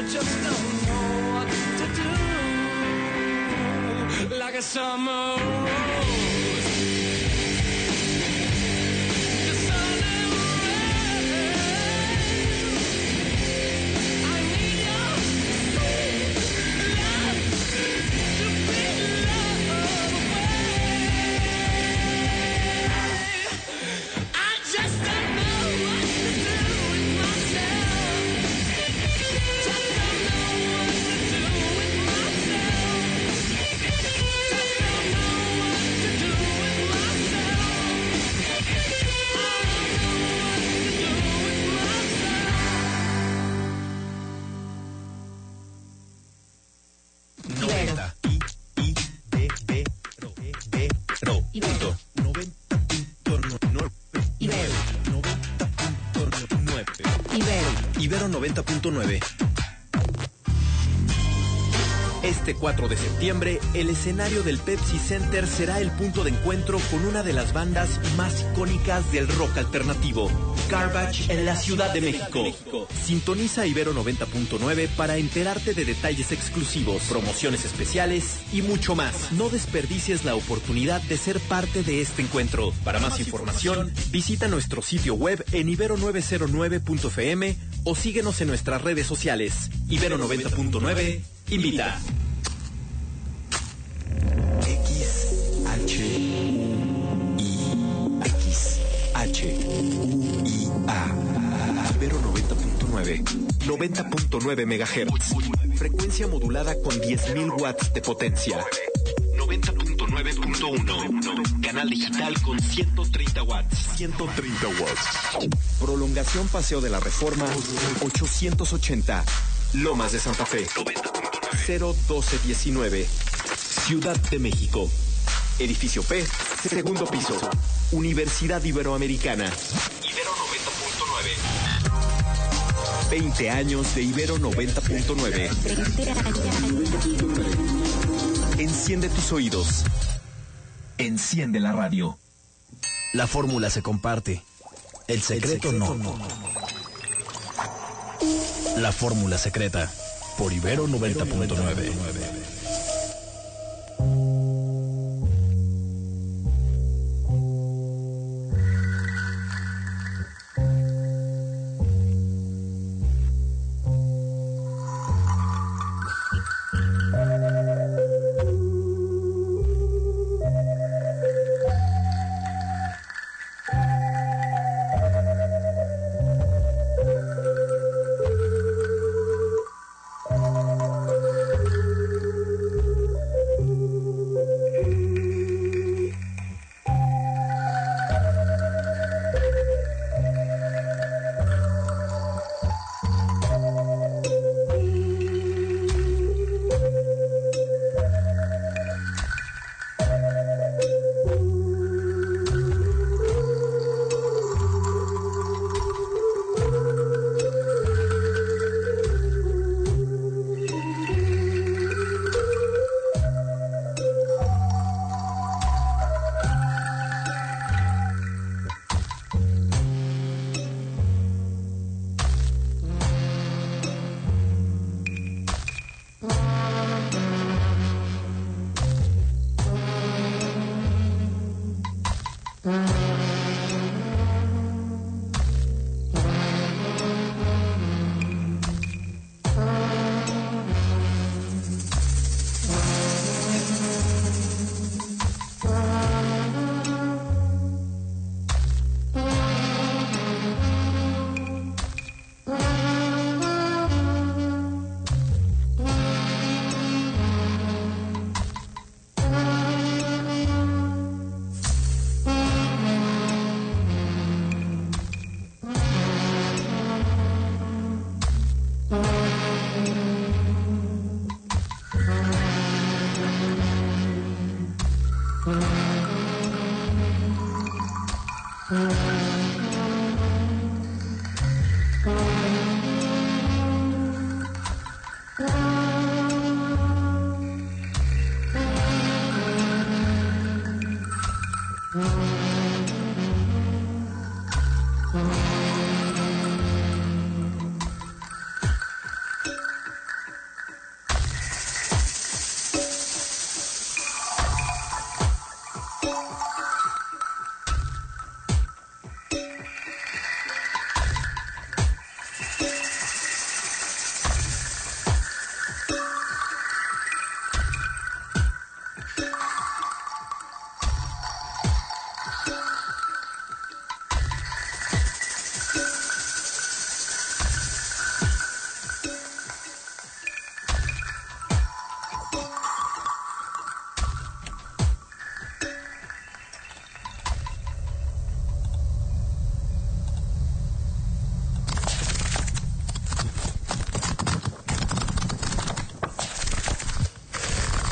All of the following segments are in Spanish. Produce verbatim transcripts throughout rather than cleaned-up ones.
just don't know what to do. Like a summer rose. The sun and rain. I need your sweet love to be love away. I just don't know what to do with myself. Just don't know what to do with myself. Just don't know what to do with myself. I don't know what to do with noventa I I B B ro B ro punto noventa punto nueve Ibero. noventa punto nueve Ibero. Ibero noventa punto nueve. Este cuatro de septiembre, el escenario del Pepsi Center será el punto de encuentro con una de las bandas más icónicas del rock alternativo, Garbage, en la Ciudad de México. Sintoniza Ibero noventa punto nueve para enterarte de detalles exclusivos, promociones especiales y mucho más. No desperdicies la oportunidad de ser parte de este encuentro. Para más información, visita nuestro sitio web en ibero nueve cero nueve punto f m o síguenos en nuestras redes sociales. Ibero noventa punto nueve invita. X H U I X H U I A Ibero noventa punto nueve noventa punto nueve megahertz. Frecuencia modulada con diez mil watts de potencia. noventa punto nueve punto uno. Canal digital con ciento treinta watts. ciento treinta watts. Prolongación Paseo de la Reforma ochocientos ochenta. Lomas de Santa Fe. cero doce diecinueve. Ciudad de México. Edificio P, segundo piso. Universidad Iberoamericana. Ibero noventa punto nueve. veinte años de Ibero noventa punto nueve. Enciende tus oídos. Enciende la radio. La fórmula se comparte. El secreto, El secreto no. no. La fórmula secreta. Por Ibero noventa punto nueve.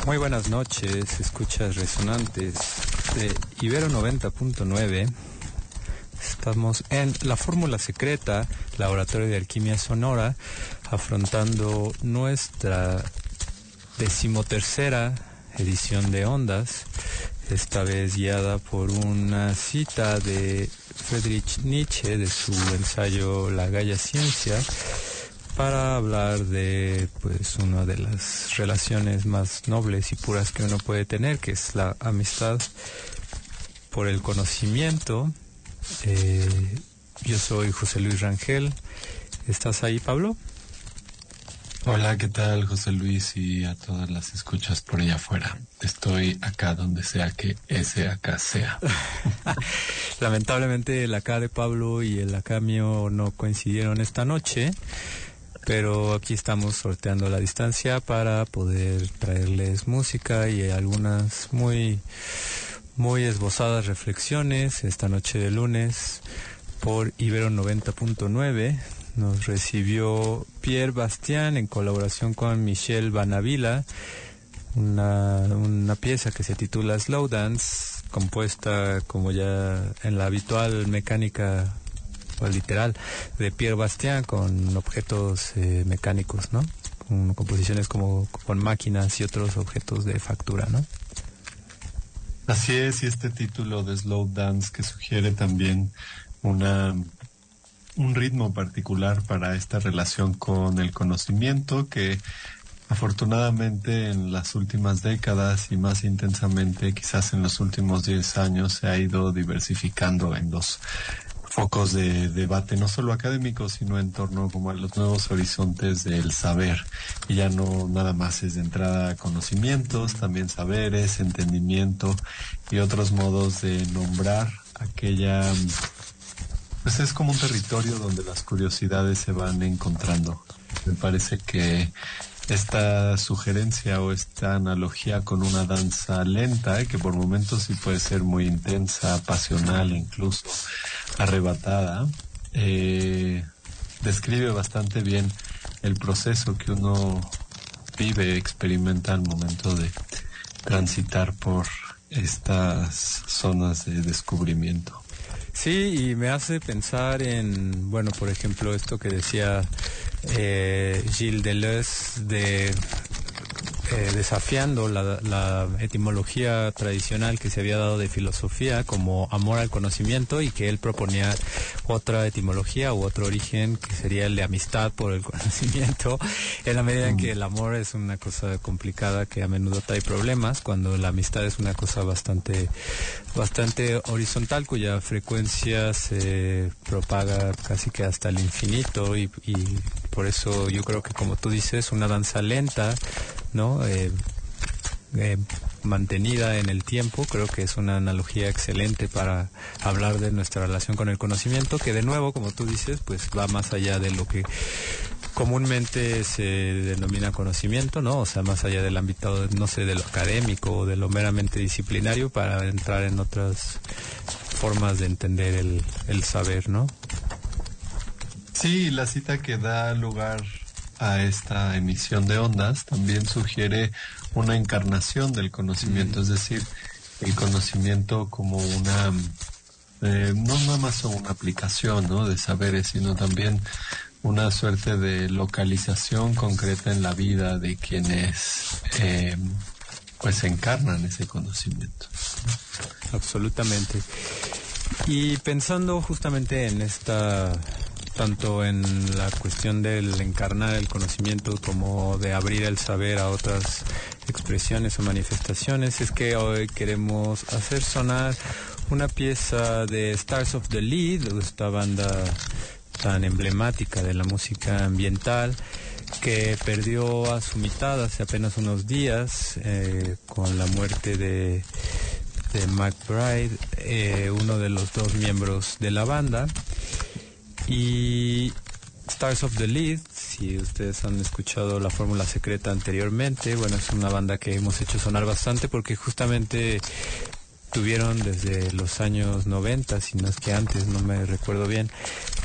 Muy buenas noches, escuchas resonantes de Ibero noventa punto nueve. Estamos en La Fórmula Secreta, Laboratorio de Alquimia Sonora, afrontando nuestra decimotercera edición de Ondas, esta vez guiada por una cita de Friedrich Nietzsche de su ensayo La Gaia Ciencia, para hablar de pues una de las relaciones más nobles y puras que uno puede tener, que es la amistad por el conocimiento. Eh, yo soy José Luis Rangel. ¿Estás ahí, Pablo? Hola, ¿qué tal, José Luis? Y a todas las escuchas por allá afuera. Estoy acá donde sea que ese acá sea. Lamentablemente el acá de Pablo y el acá mío no coincidieron esta noche, pero aquí estamos sorteando la distancia para poder traerles música y algunas muy, muy esbozadas reflexiones esta noche de lunes por Ibero noventa punto nueve. Nos recibió Pierre Bastien en colaboración con Michel Banavila, una, una pieza que se titula Slow Dance, compuesta como ya en la habitual mecánica o literal de Pierre Bastien, con objetos eh, mecánicos, ¿no? Con composiciones como con máquinas y otros objetos de factura, ¿no? Así es, y este título de Slow Dance que sugiere también una un ritmo particular para esta relación con el conocimiento, que afortunadamente en las últimas décadas y más intensamente quizás en los últimos diez años se ha ido diversificando en los focos de debate, no solo académicos, sino en torno como a los nuevos horizontes del saber. Y ya no nada más es de entrada conocimientos, también saberes, entendimiento y otros modos de nombrar aquella... Pues es como un territorio donde las curiosidades se van encontrando. Me parece que esta sugerencia o esta analogía con una danza lenta, eh, que por momentos sí puede ser muy intensa, pasional, incluso arrebatada, eh, describe bastante bien el proceso que uno vive, experimenta al momento de transitar por estas zonas de descubrimiento. Sí, y me hace pensar en, bueno, por ejemplo, esto que decía eh, Gilles Deleuze de eh, desafiando la, la etimología tradicional que se había dado de filosofía como amor al conocimiento, y que él proponía otra etimología u otro origen que sería el de amistad por el conocimiento, en la medida en que el amor es una cosa complicada que a menudo trae problemas, cuando la amistad es una cosa bastante bastante horizontal, cuya frecuencia se propaga casi que hasta el infinito, y, y por eso yo creo que, como tú dices, una danza lenta, ¿no? Eh, eh, mantenida en el tiempo, creo que es una analogía excelente para hablar de nuestra relación con el conocimiento, que de nuevo, como tú dices, pues va más allá de lo que comúnmente se denomina conocimiento, ¿no? O sea, más allá del ámbito, no sé, de lo académico o de lo meramente disciplinario, para entrar en otras formas de entender el, el saber, ¿no? Sí, la cita que da lugar a esta emisión de Ondas también sugiere una encarnación del conocimiento, mm. es decir, el conocimiento como una, eh, no nada más una aplicación, ¿no?, de saberes, sino también una suerte de localización concreta en la vida de quienes eh, pues encarnan ese conocimiento. Absolutamente. Y pensando justamente en esta, tanto en la cuestión del encarnar el conocimiento como de abrir el saber a otras expresiones o manifestaciones, es que hoy queremos hacer sonar una pieza de Stars of the Lead, esta banda tan emblemática de la música ambiental, que perdió a su mitad hace apenas unos días eh, con la muerte de, de McBride, eh, uno de los dos miembros de la banda. Y Stars of the Lead, si ustedes han escuchado La Fórmula Secreta anteriormente, bueno, es una banda que hemos hecho sonar bastante porque justamente tuvieron desde los años noventa, si no es que antes, no me recuerdo bien,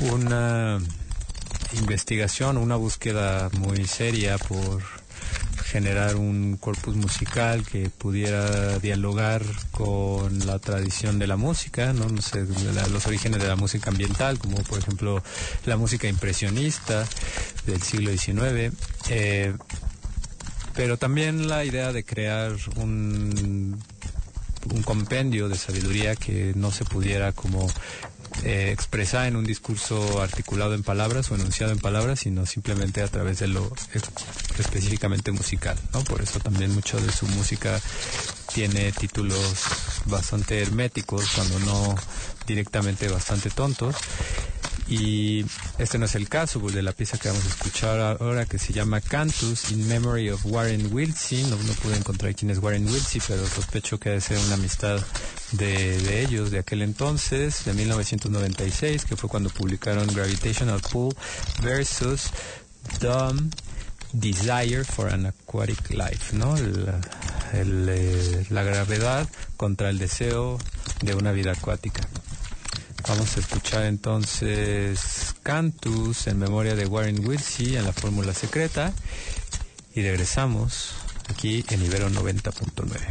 una investigación, una búsqueda muy seria por generar un corpus musical que pudiera dialogar con la tradición de la música, no, no sé, la, los orígenes de la música ambiental, como por ejemplo la música impresionista del siglo diecinueve, eh, pero también la idea de crear un, un compendio de sabiduría que no se pudiera como Eh, expresada en un discurso articulado en palabras o enunciado en palabras, sino simplemente a través de lo es, específicamente musical, ¿no? Por eso también mucho de su música tiene títulos bastante herméticos, cuando no directamente bastante tontos. Y este no es el caso de la pieza que vamos a escuchar ahora, que se llama Cantus in Memory of Warren Wiltsey. No, no pude encontrar quién es Warren Wiltsey, pero sospecho que debe ser una amistad de, de ellos de aquel entonces, de mil novecientos noventa y seis, que fue cuando publicaron Gravitational Pull versus Dumb Desire for an Aquatic Life, ¿no? El, el, eh, la gravedad contra el deseo de una vida acuática. Vamos a escuchar entonces Cantus en memoria de Warren Wiltsey en la fórmula secreta y regresamos aquí en Ibero noventa punto nueve.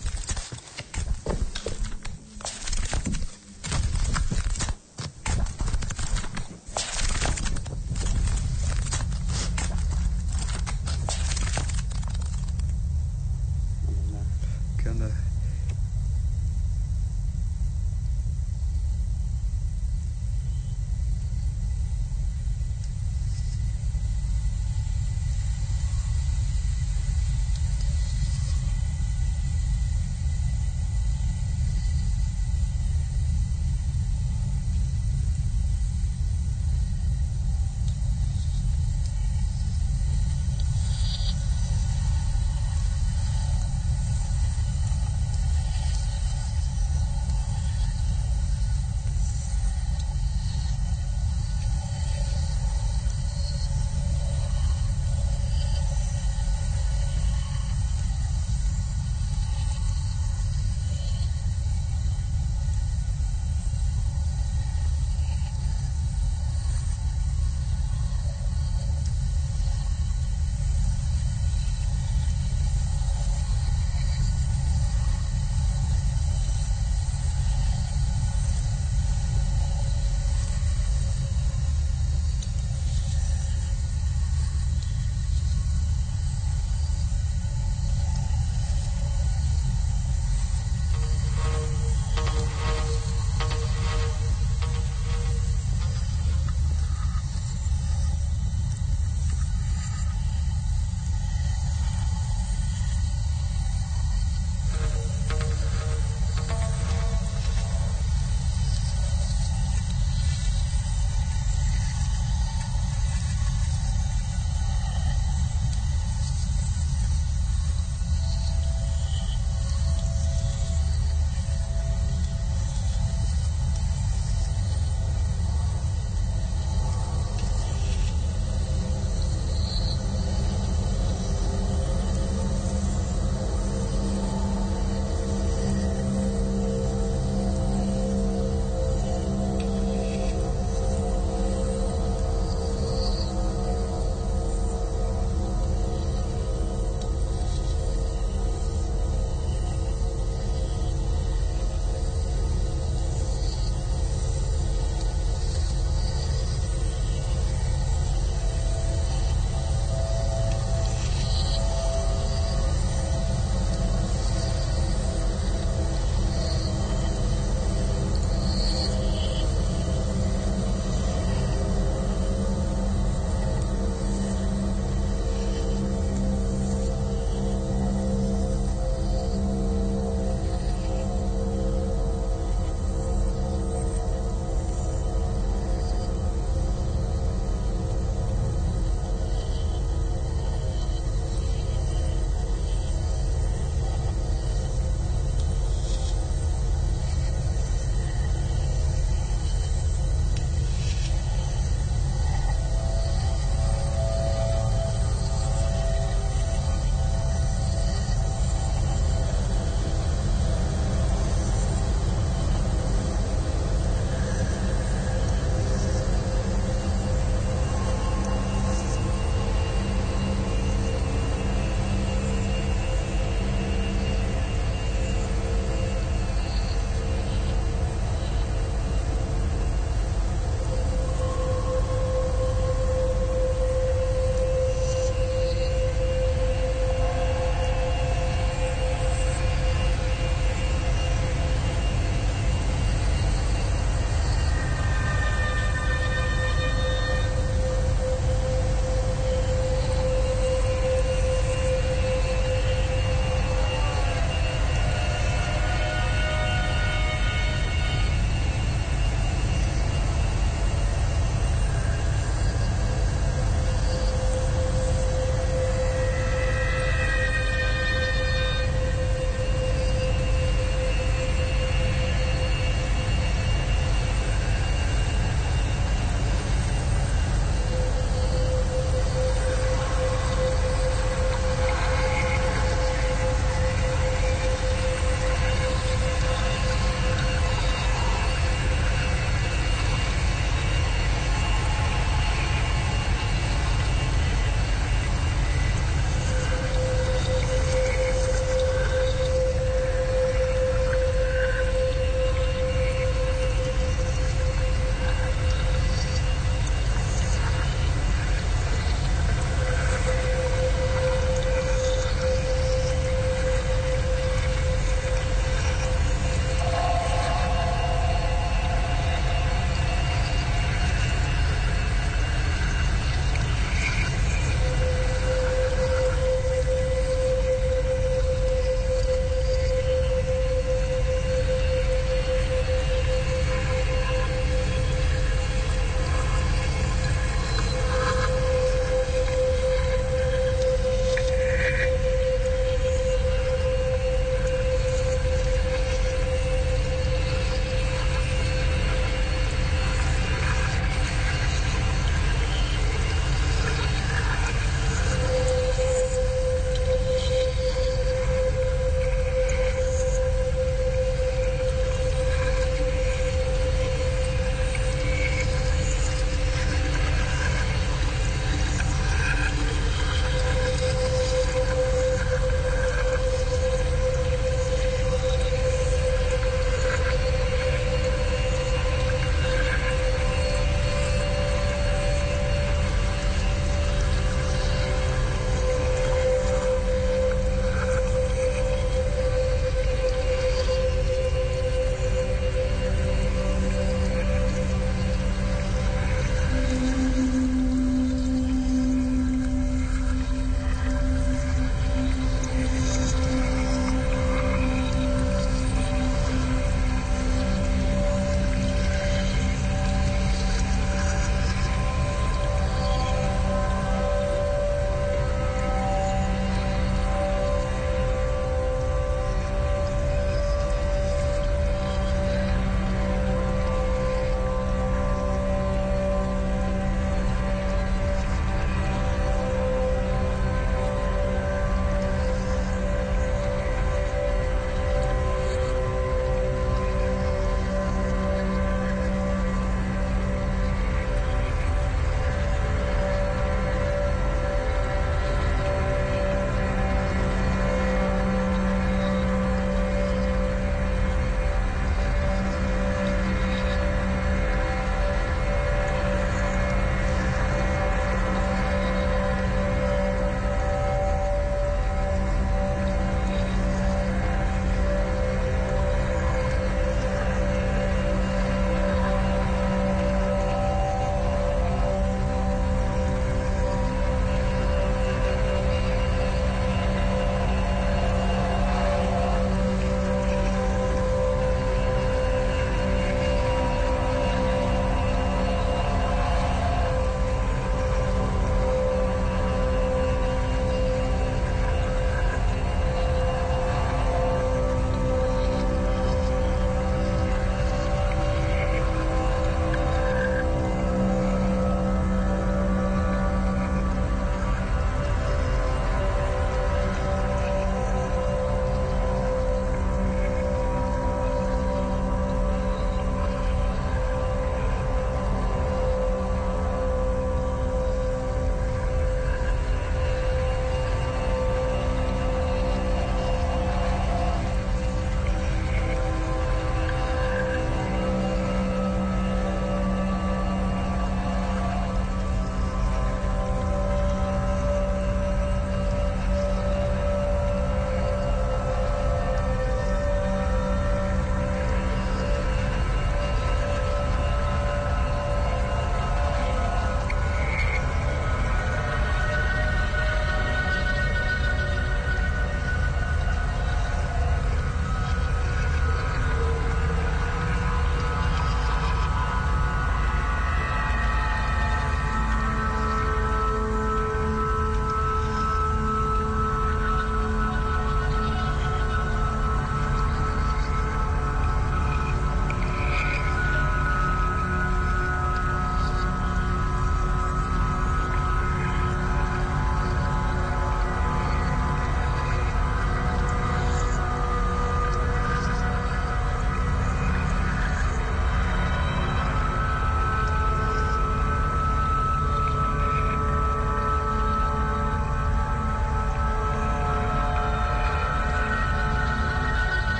¿Qué onda?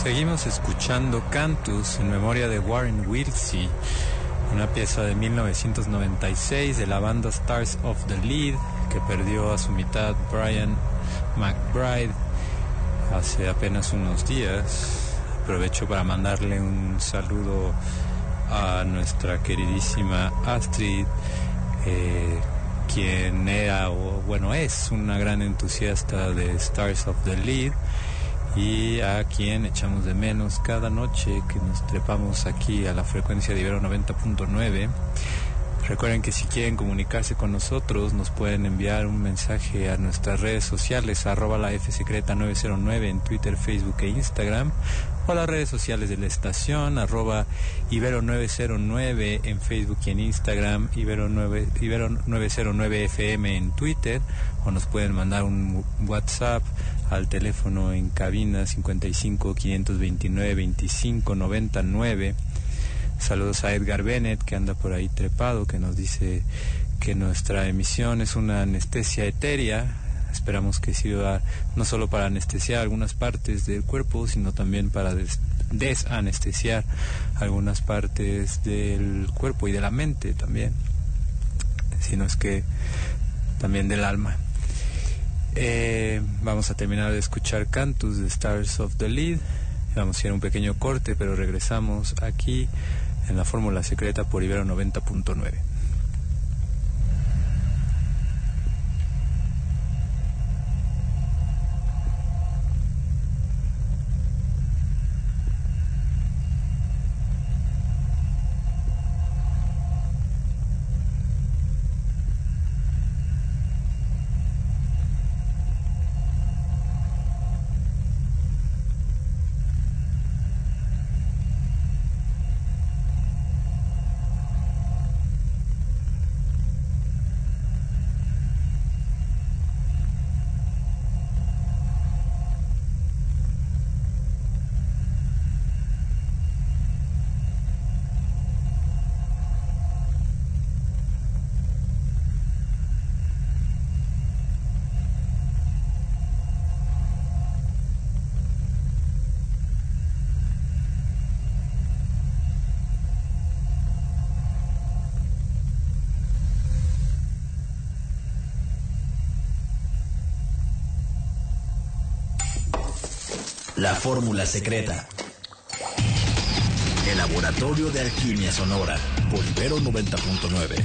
Seguimos escuchando Cantus en memoria de Warren Wilsey, una pieza de mil novecientos noventa y seis de la banda Stars of the Lead, que perdió a su mitad Brian McBride hace apenas unos días. Aprovecho para mandarle un saludo a nuestra queridísima Astrid, eh, quien era, o bueno, es una gran entusiasta de Stars of the Lead, y a quien echamos de menos cada noche que nos trepamos aquí a la frecuencia de Ibero noventa punto nueve. Recuerden que si quieren comunicarse con nosotros, nos pueden enviar un mensaje a nuestras redes sociales, arroba la F secreta nueve cero nueve en Twitter, Facebook e Instagram, o a las redes sociales de la estación, arroba Ibero nueve cero nueve en Facebook y en Instagram, Ibero, nueve, Ibero nueve cero nueve F M en Twitter, o nos pueden mandar un WhatsApp al teléfono en cabina cincuenta y cinco, quinientos veintinueve, veinticinco, noventa y nueve. Saludos a Edgar Bennett, que anda por ahí trepado, que nos dice que nuestra emisión es una anestesia etérea. Esperamos que sirva no solo para anestesiar algunas partes del cuerpo, sino también para des- desanestesiar algunas partes del cuerpo y de la mente también, sino es que también del alma. Eh, vamos a terminar de escuchar Cantus de Stars of the Lead. Vamos a ir a un pequeño corte, pero regresamos aquí en la Fórmula Secreta por Ibero noventa punto nueve. La fórmula secreta. El laboratorio de alquimia sonora por Ibero noventa punto nueve.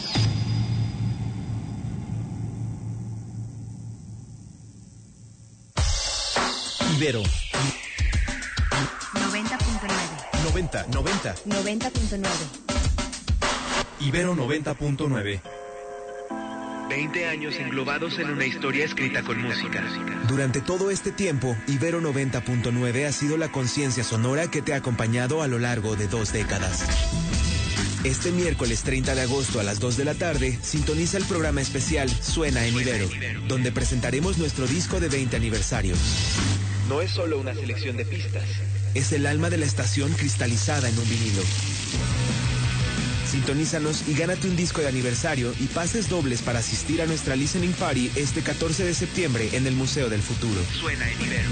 Ibero noventa punto nueve. noventa, noventa. noventa punto nueve. Ibero noventa punto nueve. veinte años englobados en una historia escrita con música. Durante todo este tiempo, Ibero noventa punto nueve ha sido la conciencia sonora que te ha acompañado a lo largo de dos décadas. Este miércoles treinta de agosto a las dos de la tarde, sintoniza el programa especial Suena en Ibero, donde presentaremos nuestro disco de veinte aniversario. No es solo una selección de pistas. Es el alma de la estación cristalizada en un vinilo. Sintonízanos y gánate un disco de aniversario y pases dobles para asistir a nuestra Listening Party este catorce de septiembre en el Museo del Futuro. Suena en Ibero.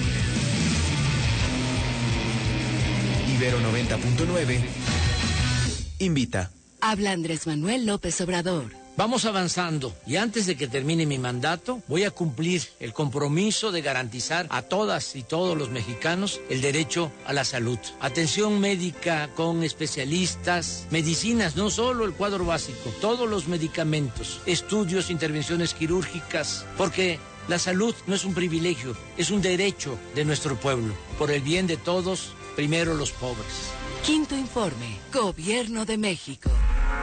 Ibero noventa punto nueve invita. Habla Andrés Manuel López Obrador. Vamos avanzando y antes de que termine mi mandato voy a cumplir el compromiso de garantizar a todas y todos los mexicanos el derecho a la salud. Atención médica con especialistas, medicinas, no solo el cuadro básico, todos los medicamentos, estudios, intervenciones quirúrgicas, porque la salud no es un privilegio, es un derecho de nuestro pueblo. Por el bien de todos, primero los pobres. Quinto informe, Gobierno de México.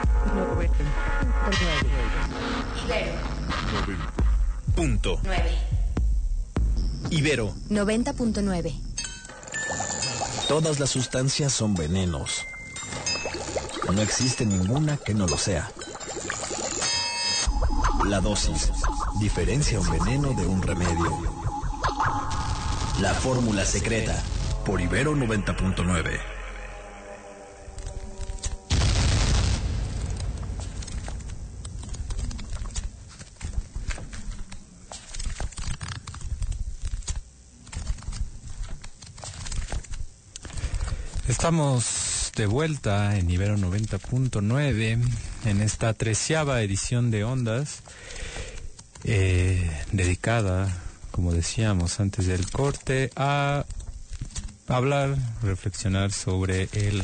Ibero Punto. nueve. Ibero. noventa punto nueve. Todas las sustancias son venenos. No existe ninguna que no lo sea. La dosis diferencia un veneno de un remedio. La fórmula secreta por Ibero noventa punto nueve. Estamos de vuelta en Ibero noventa punto nueve en esta treceava edición de Ondas, eh, dedicada, como decíamos antes del corte, a hablar, reflexionar sobre el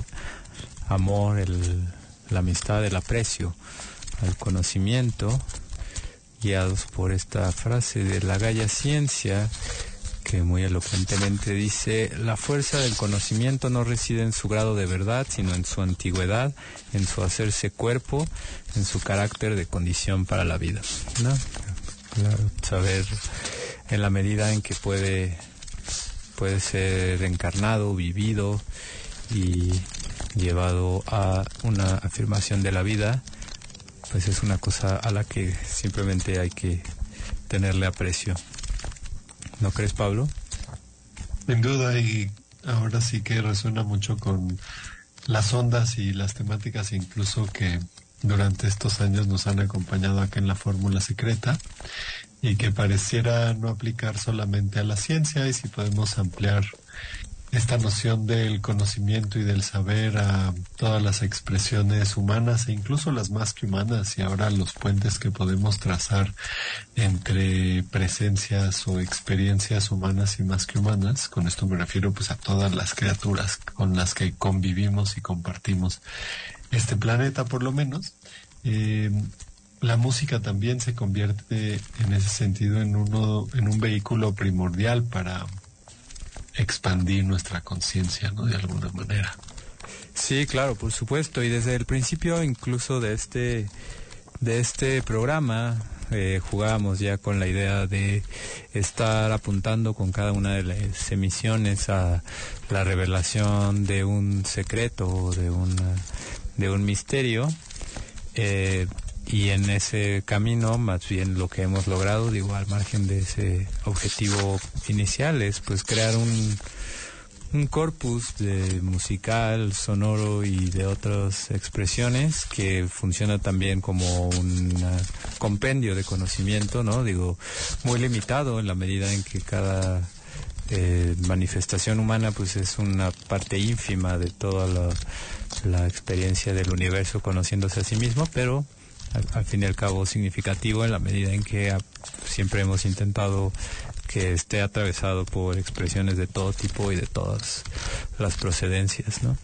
amor, el, la amistad, el aprecio al conocimiento, guiados por esta frase de la Gaia Ciencia, que muy elocuentemente dice: la fuerza del conocimiento no reside en su grado de verdad, sino en su antigüedad, en su hacerse cuerpo, en su carácter de condición para la vida, ¿no? Claro, saber en la medida en que puede, puede ser encarnado, vivido y llevado a una afirmación de la vida, pues es una cosa a la que simplemente hay que tenerle aprecio. ¿No crees, Pablo? Sin duda, y ahora sí que resuena mucho con las ondas y las temáticas incluso que durante estos años nos han acompañado acá en la Fórmula Secreta, y que pareciera no aplicar solamente a la ciencia, y si podemos ampliar esta noción del conocimiento y del saber a todas las expresiones humanas e incluso las más que humanas, y ahora los puentes que podemos trazar entre presencias o experiencias humanas y más que humanas. Con esto me refiero pues a todas las criaturas con las que convivimos y compartimos este planeta, por lo menos. Eh, la música también se convierte en ese sentido en uno, en un vehículo primordial para expandir nuestra conciencia, ¿no? De alguna manera. Sí, claro, por supuesto. Y desde el principio incluso de este de este programa eh, jugábamos ya con la idea de estar apuntando con cada una de las emisiones a la revelación de un secreto, de una, de un misterio. Eh, y en ese camino, más bien lo que hemos logrado, digo, al margen de ese objetivo inicial, es pues crear un, un corpus de musical, sonoro y de otras expresiones que funciona también como un compendio de conocimiento, ¿no? Digo, muy limitado en la medida en que cada eh, manifestación humana pues es una parte ínfima de toda la, la experiencia del universo conociéndose a sí mismo, pero Al, al fin y al cabo significativo en la medida en que a, siempre hemos intentado que esté atravesado por expresiones de todo tipo y de todas las procedencias, ¿no?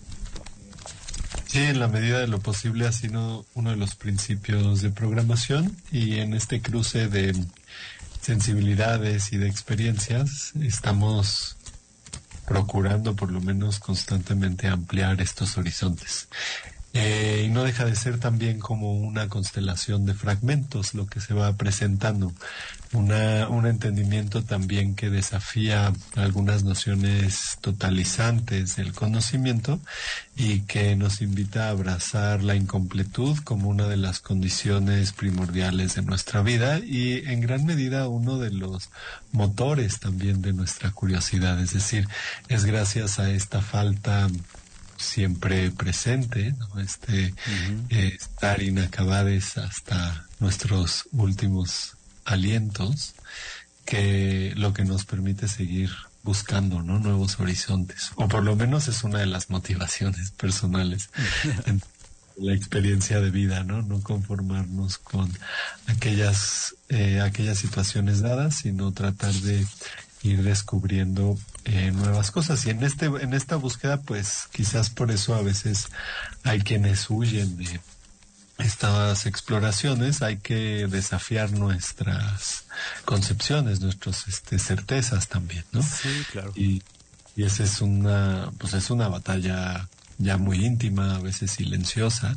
Sí, en la medida de lo posible ha sido uno de los principios de programación, y en este cruce de sensibilidades y de experiencias estamos procurando por lo menos constantemente ampliar estos horizontes. Eh, y no deja de ser también como una constelación de fragmentos lo que se va presentando, una, un entendimiento también que desafía algunas nociones totalizantes del conocimiento y que nos invita a abrazar la incompletud como una de las condiciones primordiales de nuestra vida, y en gran medida uno de los motores también de nuestra curiosidad. Es decir, es gracias a esta falta siempre presente, ¿no? Este uh-huh. eh, estar inacabados hasta nuestros últimos alientos, que lo que nos permite seguir buscando, ¿no? Nuevos horizontes, o por lo menos es una de las motivaciones personales en la experiencia de vida, ¿no? No conformarnos con aquellas eh, aquellas situaciones dadas, sino tratar de ir descubriendo eh, nuevas cosas. Y en este en esta búsqueda, pues quizás por eso a veces hay quienes huyen de estas exploraciones. Hay que desafiar nuestras concepciones, nuestras este, certezas también, ¿no? Sí, claro. Y, y esa es una, pues es una batalla ya muy íntima, a veces silenciosa,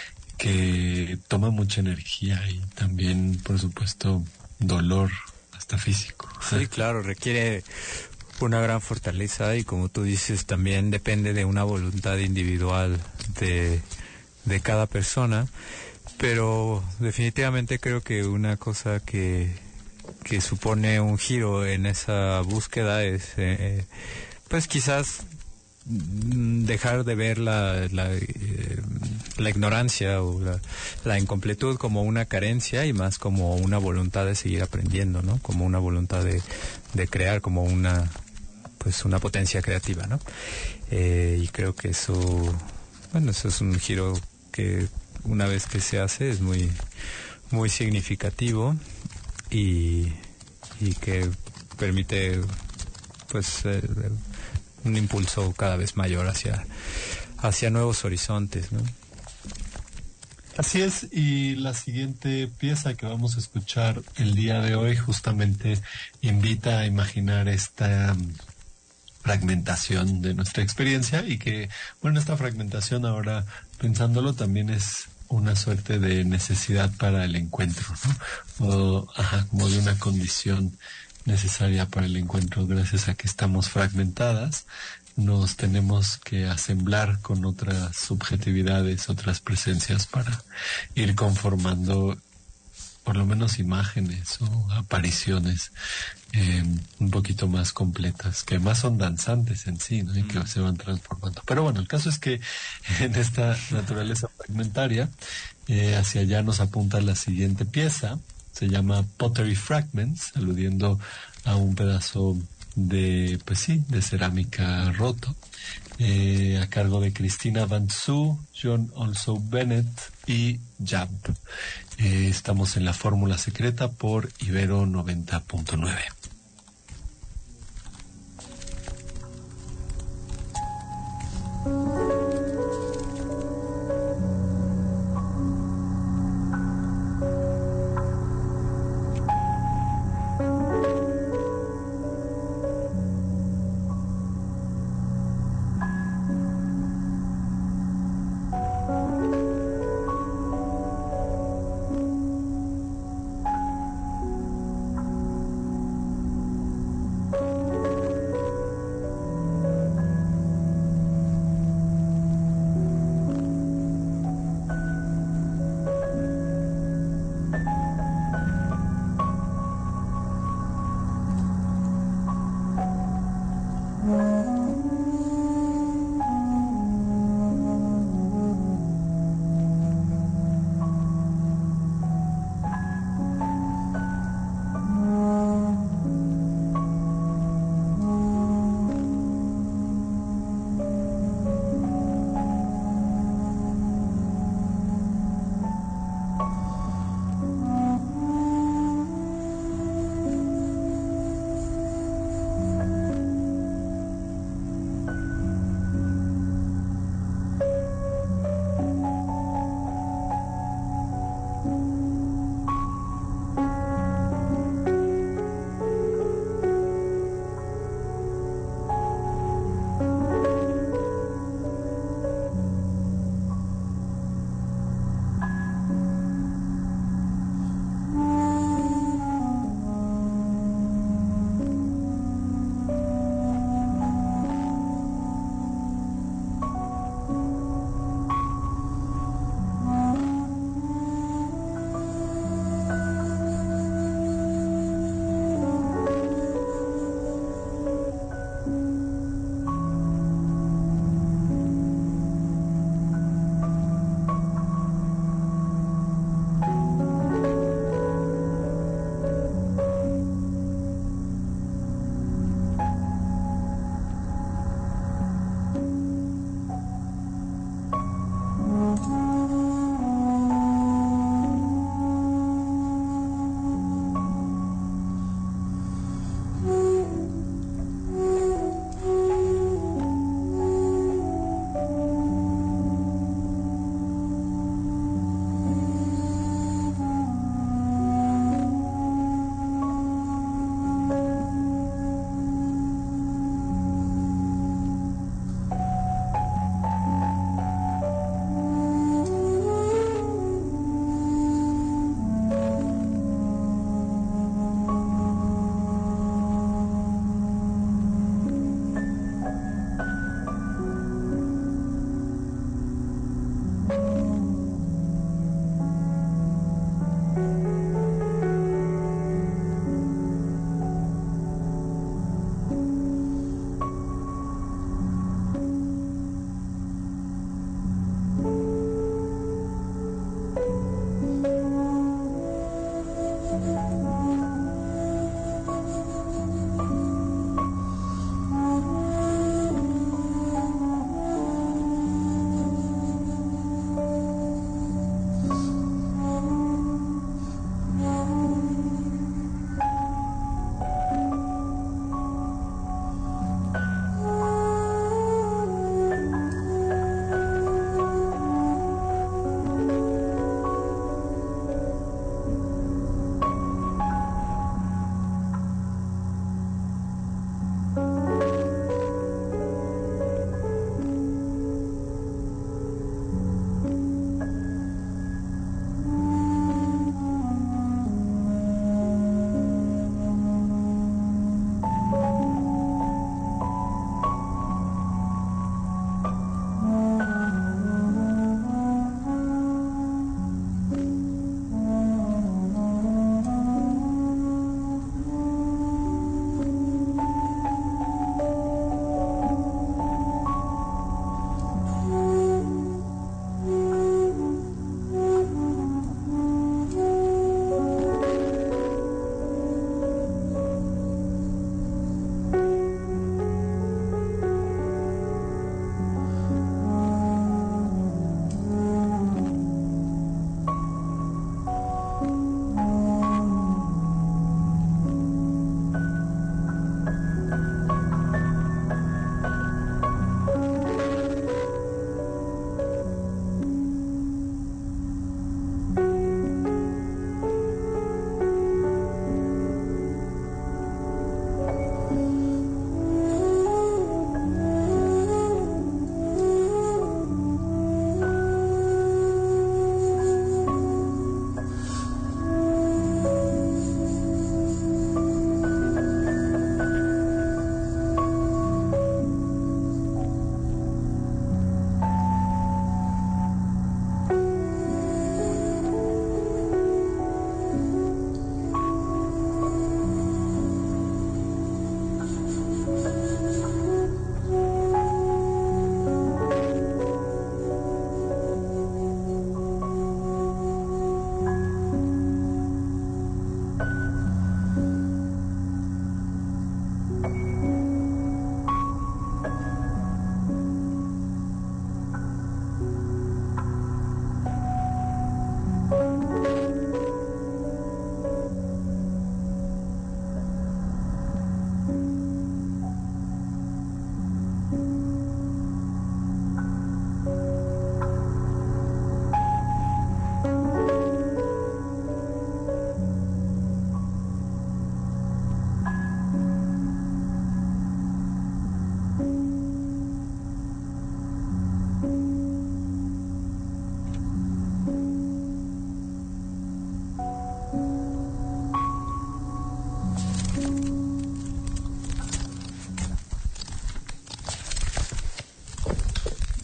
que toma mucha energía y también, por supuesto, dolor hasta físico. Sí, claro, requiere una gran fortaleza, y como tú dices, también depende de una voluntad individual de, de cada persona, pero definitivamente creo que una cosa que, que supone un giro en esa búsqueda es eh, pues quizás dejar de ver la, la, eh, la ignorancia o la, la incompletud como una carencia, y más como una voluntad de seguir aprendiendo, ¿no? Como una voluntad de, de crear, como una pues una potencia creativa, ¿no? Eh, y creo que eso, bueno, eso es un giro que una vez que se hace es muy, muy significativo y, y que permite, pues, eh, un impulso cada vez mayor hacia, hacia nuevos horizontes, ¿no? Así es, y la siguiente pieza que vamos a escuchar el día de hoy justamente invita a imaginar esta um, fragmentación de nuestra experiencia y que, bueno, esta fragmentación ahora pensándolo también es una suerte de necesidad para el encuentro, ¿no? O, ajá, como de una condición necesaria para el encuentro, gracias a que estamos fragmentadas. Nos tenemos que asemblar con otras subjetividades, otras presencias para ir conformando por lo menos imágenes o apariciones eh, un poquito más completas, que además son danzantes en sí, ¿no? Y que se van transformando. Pero bueno, el caso es que en esta naturaleza fragmentaria, eh, hacia allá nos apunta la siguiente pieza, se llama Pottery Fragments, aludiendo a un pedazo de, pues sí, de cerámica roto, eh, a cargo de Cristina Van Zyl, John Also Bennett y Jump. Eh, estamos en la Fórmula Secreta por Ibero noventa punto nueve.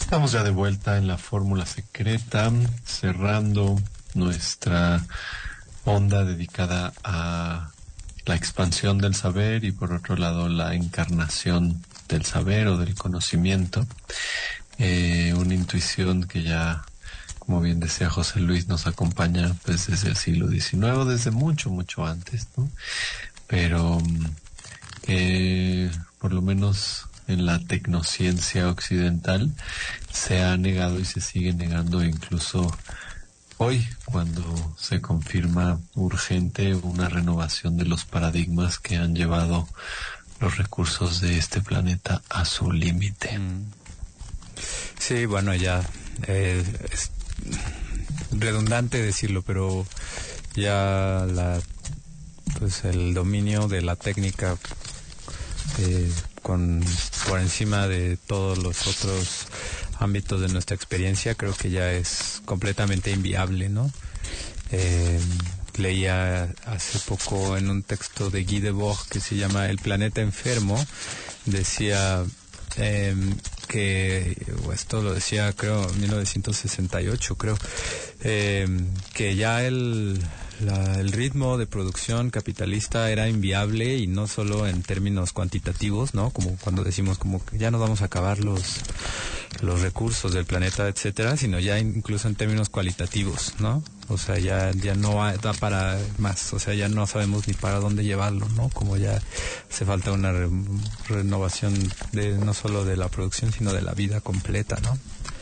Estamos ya de vuelta en la fórmula secreta, cerrando nuestra onda dedicada a la expansión del saber y por otro lado la encarnación del saber o del conocimiento. Eh, una intuición que ya, como bien decía José Luis, nos acompaña pues desde el siglo diecinueve, desde mucho, mucho antes, ¿no? Pero eh, por lo menos en la tecnociencia occidental se ha negado y se sigue negando incluso hoy, cuando se confirma urgente una renovación de los paradigmas que han llevado los recursos de este planeta a su límite. Mm. Sí, bueno, ya eh, es redundante decirlo, pero ya la pues el dominio de la técnica eh, con por encima de todos los otros ámbitos de nuestra experiencia, creo que ya es completamente inviable, ¿no? Eh, leía hace poco en un texto de Guy Debord que se llama El planeta enfermo, decía eh, que, esto lo decía creo en mil novecientos sesenta y ocho, creo, eh, que ya el La, el ritmo de producción capitalista era inviable, y no solo en términos cuantitativos, ¿no? Como cuando decimos como que ya nos vamos a acabar los los recursos del planeta, etcétera, sino ya incluso en términos cualitativos, ¿no? O sea, ya ya no hay, da para más, o sea, ya no sabemos ni para dónde llevarlo, ¿no? Como ya hace falta una re, renovación de no solo de la producción, sino de la vida completa, ¿no?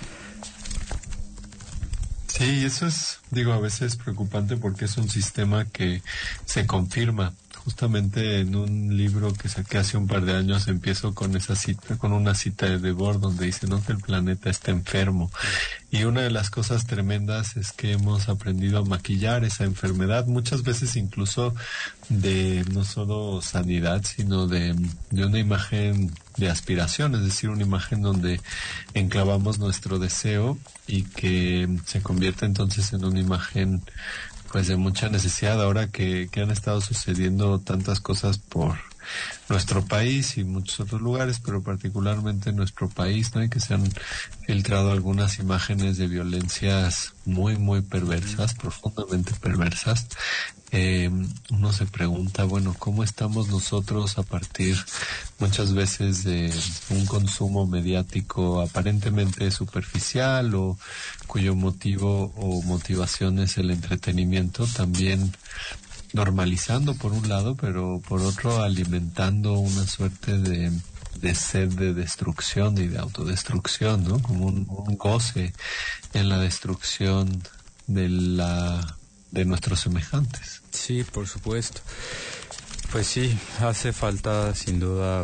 Sí, eso es, digo, a veces preocupante porque es un sistema que se confirma. Justamente en un libro que saqué hace un par de años empiezo con esa cita, con una cita de Debord donde dice, ¿no?, que el planeta está enfermo. Y una de las cosas tremendas es que hemos aprendido a maquillar esa enfermedad, muchas veces incluso de no solo sanidad, sino de, de una imagen de aspiración, es decir, una imagen donde enclavamos nuestro deseo y que se convierte entonces en una imagen pues de mucha necesidad ahora que, que han estado sucediendo tantas cosas por nuestro país y muchos otros lugares, pero particularmente en nuestro país, ¿no? Y que se han filtrado algunas imágenes de violencias muy, muy perversas, profundamente perversas. Eh, uno se pregunta, bueno, ¿cómo estamos nosotros a partir muchas veces de un consumo mediático aparentemente superficial o cuyo motivo o motivación es el entretenimiento, también normalizando por un lado, pero por otro alimentando una suerte de, de sed de destrucción y de autodestrucción, ¿no? Como un, un goce en la destrucción de la de nuestros semejantes. Sí, por supuesto. Pues sí, hace falta sin duda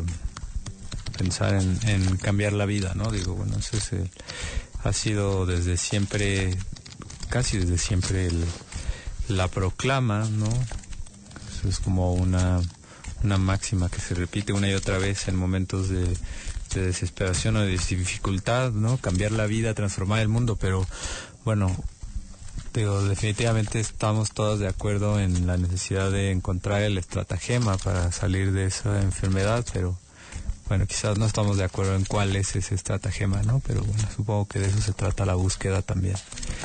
pensar en, en cambiar la vida, ¿no? Digo, bueno, eso es el, ha sido desde siempre, casi desde siempre el, la proclama, ¿no? Eso es como una, una máxima que se repite una y otra vez en momentos de, de desesperación o de dificultad, ¿no? Cambiar la vida, transformar el mundo, pero bueno, digo, definitivamente estamos todos de acuerdo en la necesidad de encontrar el estratagema para salir de esa enfermedad, pero bueno, quizás no estamos de acuerdo en cuál es ese estratagema, ¿no? Pero bueno, supongo que de eso se trata la búsqueda también.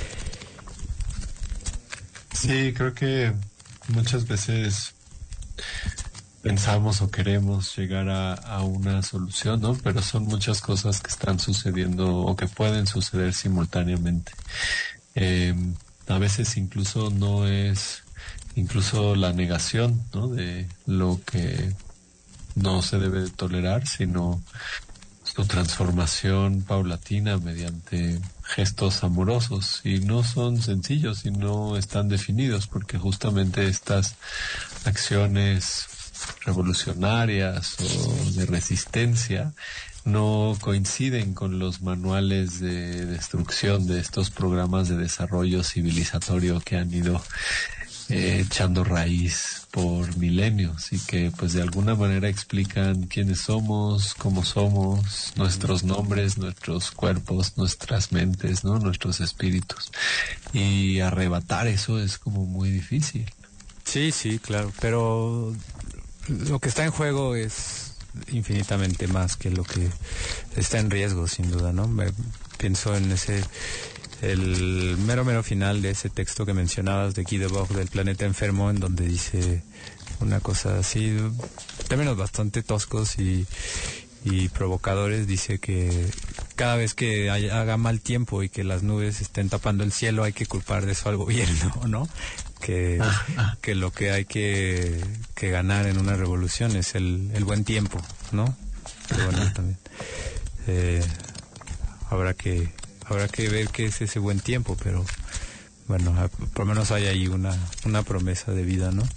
Sí, creo que muchas veces pensamos o queremos llegar a, a una solución, ¿no? Pero son muchas cosas que están sucediendo o que pueden suceder simultáneamente. Eh, a veces incluso no es incluso la negación, ¿no?, de lo que no se debe de tolerar, sino su transformación paulatina mediante gestos amorosos, y no son sencillos y no están definidos, porque justamente estas acciones revolucionarias o de resistencia no coinciden con los manuales de destrucción de estos programas de desarrollo civilizatorio que han ido eh, echando raíz por milenios y que pues de alguna manera explican quiénes somos, cómo somos, nuestros nombres, nuestros cuerpos, nuestras mentes, ¿no?, nuestros espíritus. Y arrebatar eso es como muy difícil. Sí, sí, claro, pero lo que está en juego es infinitamente más que lo que está en riesgo, sin duda, ¿no? Me, pienso en ese, el mero mero final de ese texto que mencionabas de Guy Debord, del planeta enfermo, en donde dice una cosa así, términos bastante toscos y, y provocadores. Dice que cada vez que haya, haga mal tiempo y que las nubes estén tapando el cielo, hay que culpar de eso al gobierno, ¿no? Que, que lo que hay que, que ganar en una revolución es el, el buen tiempo, ¿no? Pero bueno, también eh, habrá que habrá que ver qué es ese buen tiempo, pero bueno, por lo menos hay ahí una, una promesa de vida, ¿no?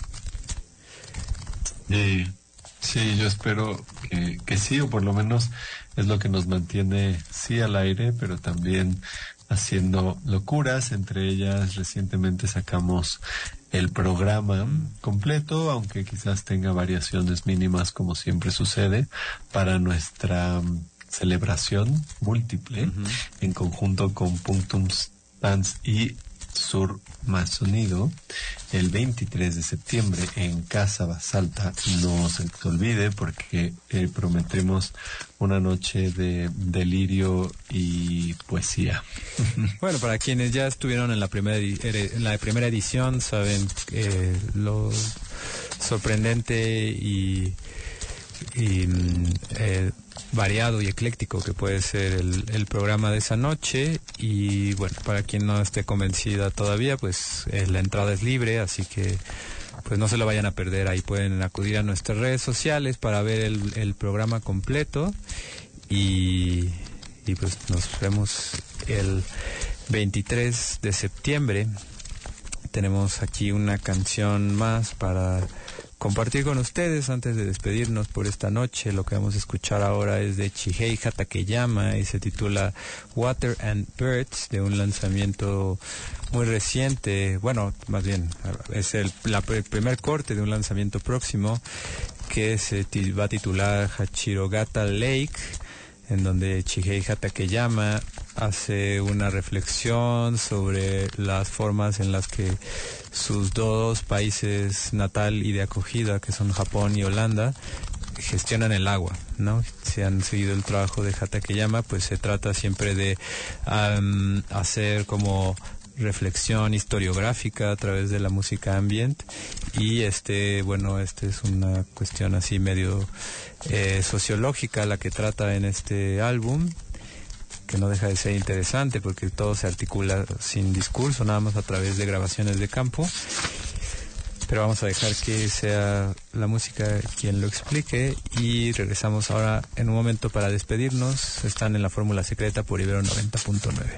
Sí, sí, yo espero que, que sí, o por lo menos es lo que nos mantiene, sí, al aire, pero también haciendo locuras. Entre ellas, recientemente sacamos el programa completo, aunque quizás tenga variaciones mínimas, como siempre sucede, para nuestra um, celebración múltiple, uh-huh, en conjunto con Punctum Dance y Sur Más Sonido, el veintitrés de septiembre en Casa Basalta. No se te olvide, porque eh, prometemos una noche de delirio y poesía. Bueno, para quienes ya estuvieron en la primera en la primera edición, saben eh, lo sorprendente y, y eh, variado y ecléctico que puede ser el, el programa de esa noche. Y bueno, para quien no esté convencida todavía, pues eh, la entrada es libre, así que pues no se lo vayan a perder. Ahí pueden acudir a nuestras redes sociales para ver el, el programa completo, y, y pues nos vemos el veintitrés de septiembre. Tenemos aquí una canción más para compartir con ustedes antes de despedirnos por esta noche. Lo que vamos a escuchar ahora es de Chihei Hatakeyama y se titula Water and Birds, de un lanzamiento muy reciente. Bueno, más bien es el, la, el primer corte de un lanzamiento próximo que se ti, va a titular Hachirogata Lake, en donde Chihei Hatakeyama hace una reflexión sobre las formas en las que sus dos países natal y de acogida, que son Japón y Holanda, gestionan el agua, ¿no? Si han seguido el trabajo de Hatakeyama, pues se trata siempre de um, hacer como reflexión historiográfica a través de la música ambient, y este, bueno, este es una cuestión así medio eh, sociológica la que trata en este álbum, que no deja de ser interesante porque todo se articula sin discurso, nada más a través de grabaciones de campo. Pero vamos a dejar que sea la música quien lo explique, y regresamos ahora en un momento para despedirnos. Están en la Fórmula Secreta por Ibero noventa punto nueve.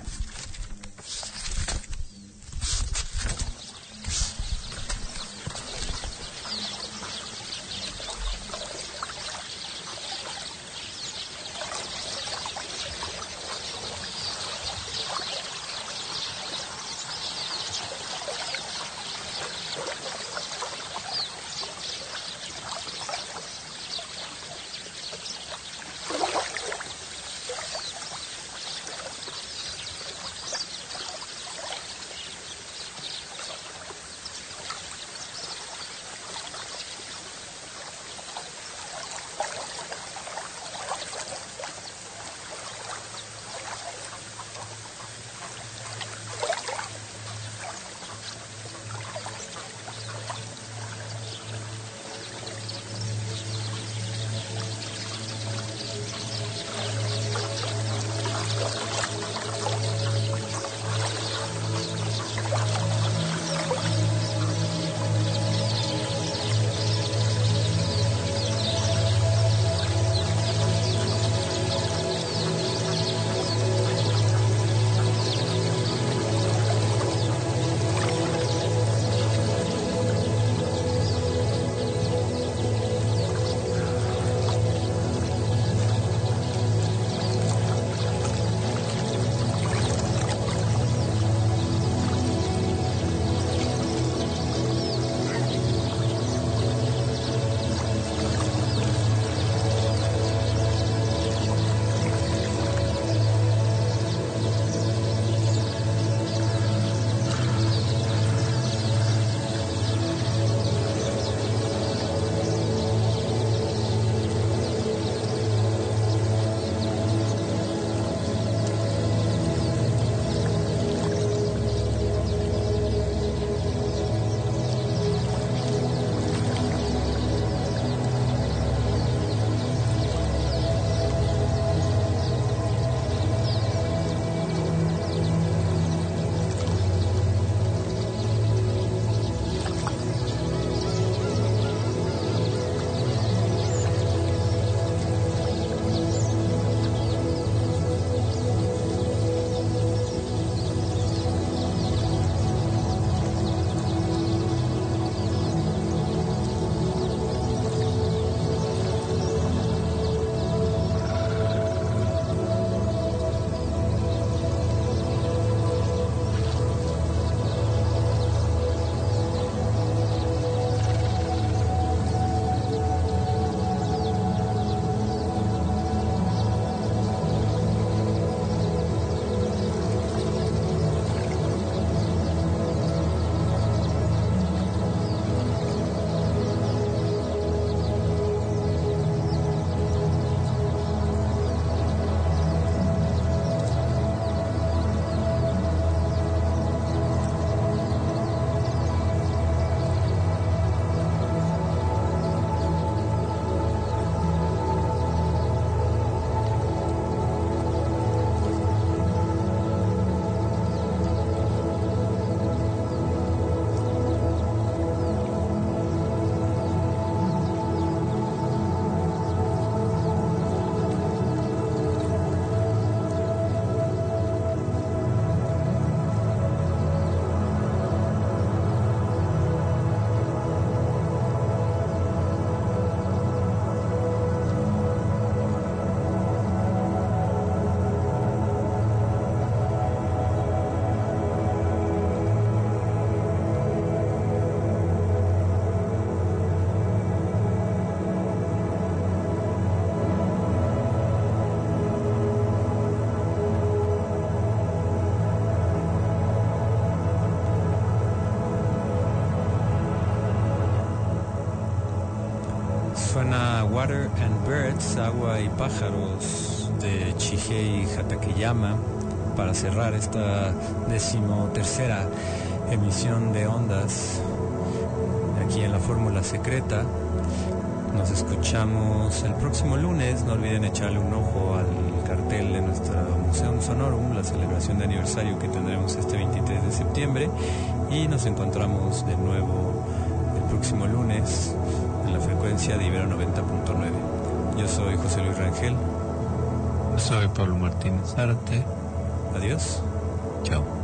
Water and Birds, Agua y Pájaros, de Chihei Hatakeyama, para cerrar esta decimotercera emisión de Ondas aquí en la Fórmula Secreta. Nos escuchamos el próximo lunes. No olviden echarle un ojo al cartel de nuestro Museo Sonorum, la celebración de aniversario que tendremos este veintitrés de septiembre. Y nos encontramos de nuevo el próximo lunes en la frecuencia de Ibero noventa punto nueve. Yo soy José Luis Rangel. Soy Pablo Martínez Arte. Adiós. Chao.